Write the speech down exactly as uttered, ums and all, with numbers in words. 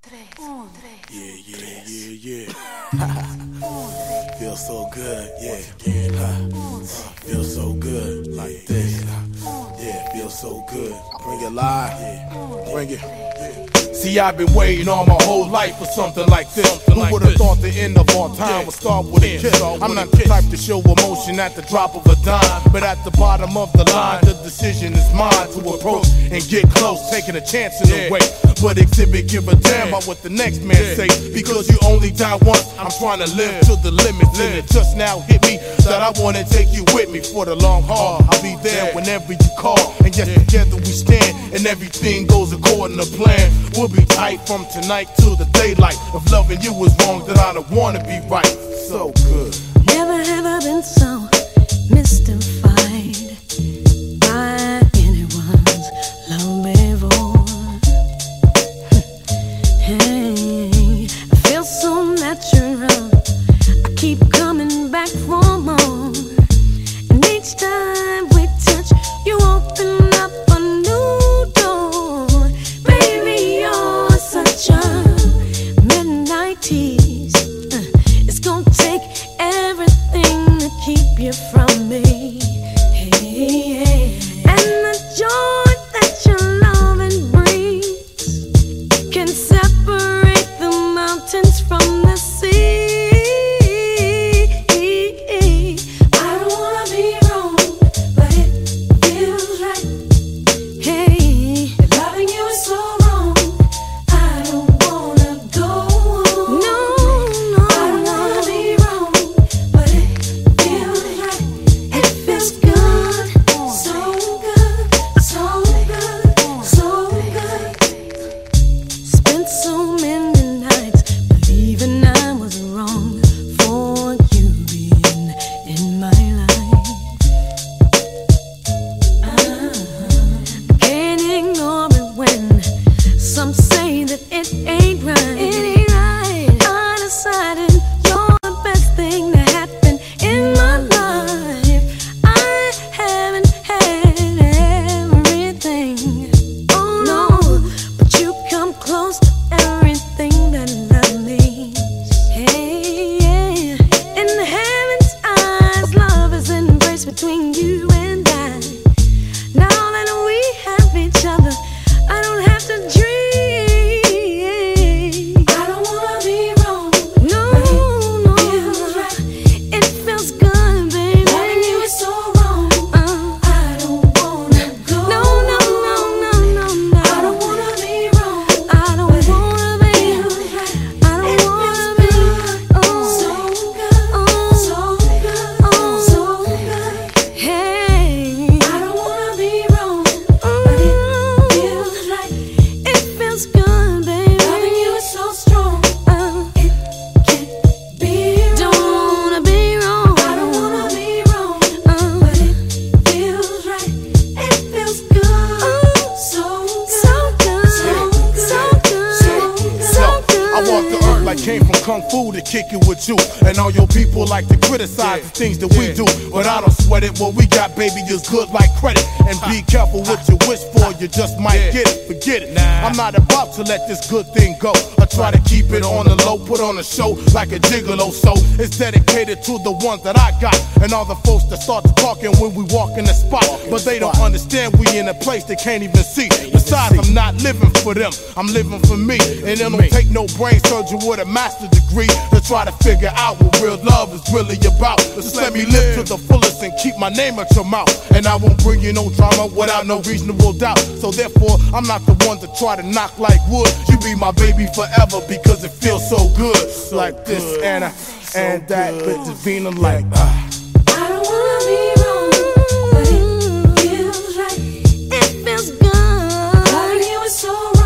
Yeah, yeah, yeah, yeah. Feel so good, yeah. Uh, feel so good like this. Yeah, feel so good. Bring it live, yeah. Bring it. See, I've been waiting all my whole life for something like this. Something Who like would've thought the end of all time would start with a kiss? I'm not the type to show emotion at the drop of a dime, but at the bottom of the line, the decision is mine to approach and get close, taking a chance in the way. But exhibit, give a damn about what the next man say, because you only die once. I'm trying to live to the limit, and it just now hit me that I wanna take you with me for the long haul. I'll be there whenever you call, and yes, together we stand, and everything goes according to plan. We'll be tight from tonight till the daylight. If loving you was wrong, then I don't wanna be right. So good. Never have I been so mystified by anyone's love before. Hey, I feel so natural. I keep coming back for more, and each time we touch, you open up a new door. Baby, you're such a midnight tease. Uh, it's gonna take everything to keep you from me. Hey, hey. And the joy that your loving brings can separate the mountains from the sea. I don't wanna be wrong, but it feels right. Hey, loving you is so wrong. I don't wanna go. No, no, I don't wanna be wrong, but it feels right. It feels good, so good, so good, so good. Spent so many nights believing I was wrong for you being in my life. I can't ignore it when some say that it ain't right. It ain't right. I decided you're the best thing that happened in my life. I haven't had everything, oh no, but you come close to everything that love means. Hey, yeah. In the heaven's eyes, love is an embrace between you and I. Now that we have each other, I don't have to dream. I don't wanna be wrong. No, no, it feels good, baby. Loving you is so wrong. Uh, I don't wanna go. No, no, no, no, no, no. I don't wanna be wrong. I don't wanna be. I don't wanna be. Oh, so good, oh, so good, oh, so good. Hey, I don't wanna be wrong, but it feels right. It feels good, baby. Loving you is so strong. Uh, it can't be wrong. Don't wanna be wrong. I don't wanna be wrong, uh, but it feels right. It feels good, so good, so good, so good, so good, so good. I walk the earth like came from Kung Fu to kick it with you. And all your people like to criticize the things that we do, but I don't sweat it. What we got, baby, is good like credit. And be careful what you wish for, you just might get it. Forget it. I'm not about to let this good thing go. I try to keep it on the low, put on a show like a gigolo. So it's dedicated to the ones that I got, and all the folks that start to talking when we walk in the spot. But they don't understand we in a place they can't even see. Besides, I'm not living for them, I'm living for me. And it don't take no brain surgery with a master's degree to try to figure out what real love is really about. Just let me live to the fullest and keep my name at your mouth, and I won't bring you no drama without no reasonable doubt. So therefore, I'm not the one to try to knock like wood. You be my baby forever because it feels so good. Like this and I, and that, but Davina like ah. I don't wanna be wrong, but it feels right. It feels good. Loving you is so